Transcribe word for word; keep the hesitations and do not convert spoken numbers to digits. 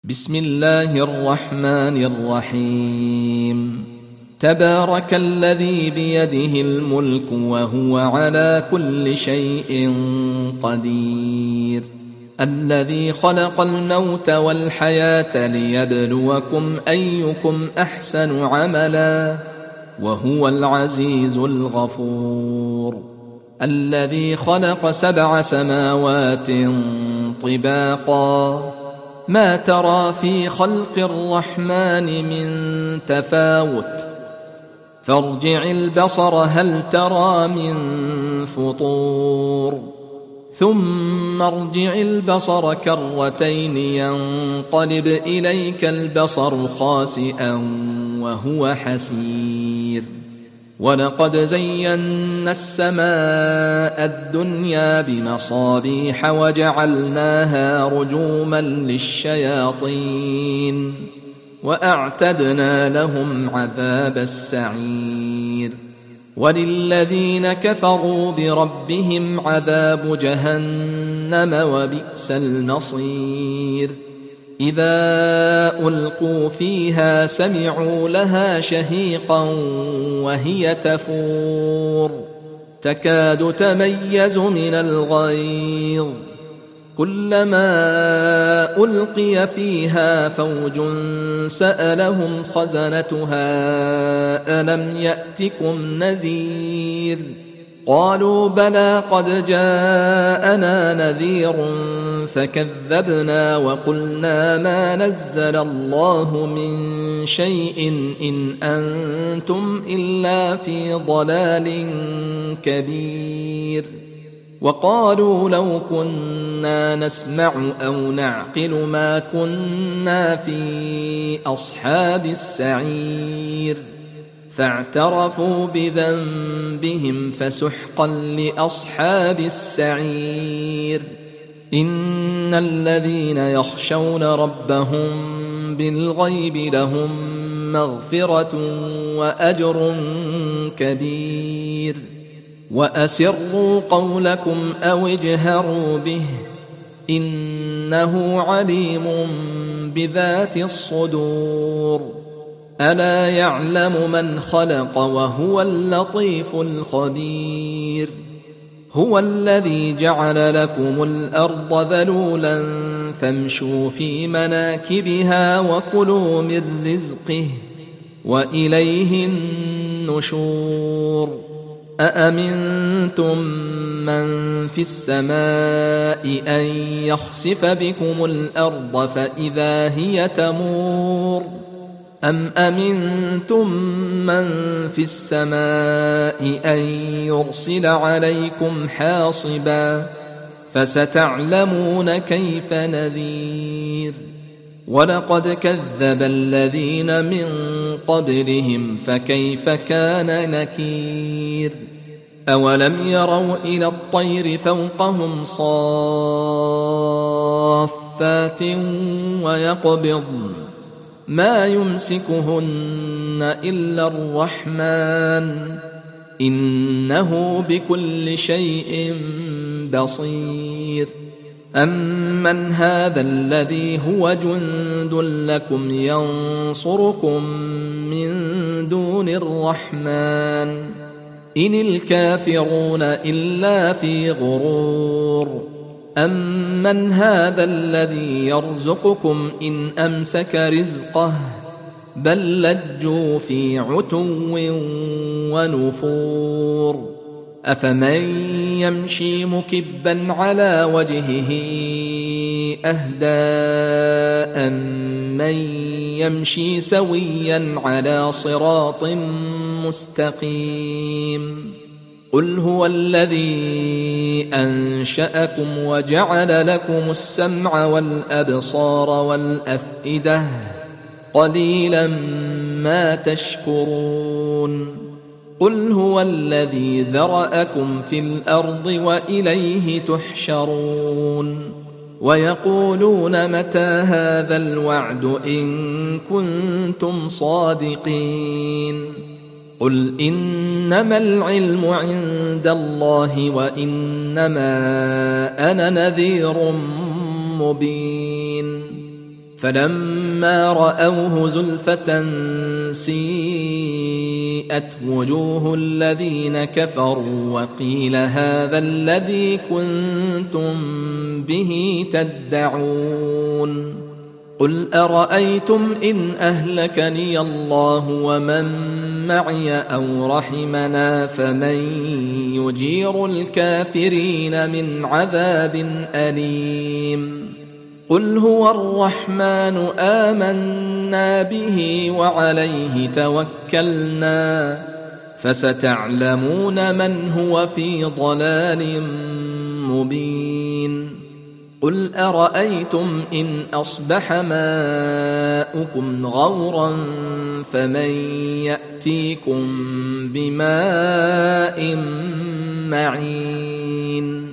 بسم الله الرحمن الرحيم. تبارك الذي بيده الملك وهو على كل شيء قدير، الذي خلق الموت والحياة ليبلوكم أيكم أحسن عملا وهو العزيز الغفور، الذي خلق سبع سماوات طباقا ما ترى في خلق الرحمن من تفاوت، فارجع البصر هل ترى من فطور، ثم ارجع البصر كرتين ينقلب إليك البصر خاسئا وهو حسير، ولقد زينا السماء الدنيا بمصابيح وجعلناها رجوما للشياطين وأعتدنا لهم عذاب السعير، وللذين كفروا بربهم عذاب جهنم وبئس المصير. إذا ألقوا فيها سمعوا لها شهيقا وهي تفور تكاد تميز من الغيظ، كلما ألقي فيها فوج سألهم خزنتها ألم يأتكم نذير، قالوا بلى قد جاءنا نذير فكذبنا وقلنا ما نزل الله من شيء إن أنتم إلا في ضلال كبير، وقالوا لو كنا نسمع أو نعقل ما كنا في أصحاب السعير، فاعترفوا بذنبهم فسحقا لأصحاب السعير. إن الذين يخشون ربهم بالغيب لهم مغفرة وأجر كبير، وأسروا قولكم أو اجهروا به إنه عليم بذات الصدور، ألا يعلم من خلق وهو اللطيف الخبير. هو الذي جعل لكم الأرض ذلولا فامشوا في مناكبها وكلوا من رزقه وإليه النشور. أأمنتم من في السماء أن يخسف بكم الأرض فإذا هي تمور، أم أمنتم من في السماء أن يرسل عليكم حاصبا فستعلمون كيف نذير. ولقد كذب الذين من قبلهم فكيف كان نكير. أولم يروا إلى الطير فوقهم صافات ويقبضن ما يمسكهن إلا الرحمن إنه بكل شيء بصير. أمن هذا الذي هو جند لكم ينصركم من دون الرحمن إن الكافرون إلا في غرور. أمن هذا الذي يرزقكم إن أمسك رزقه بل لجوا في عتو ونفور. أفمن يمشي مكبا على وجهه أهدى أمن يمشي سويا على صراط مستقيم. قل هو الذي أنشأكم وجعل لكم السمع والأبصار والأفئدة قليلا ما تشكرون. قل هو الذي ذرأكم في الأرض وإليه تحشرون. ويقولون متى هذا الوعد إن كنتم صادقين. قل إنما العلم عند الله وإنما أنا نذير مبين. فلما رأوه زلفة سيئت وجوه الذين كفروا وقيل هذا الذي كنتم به تدعون قل أرأيتم إن أهلكني الله ومن معي أو رحمنا فمن يجير الكافرين من عذاب أليم قل هو الرحمن آمنا به وعليه توكلنا فستعلمون من هو في ضلال مبين قل أرأيتم إن أصبح ماؤكم غورا فمن يأتيكم بماء معين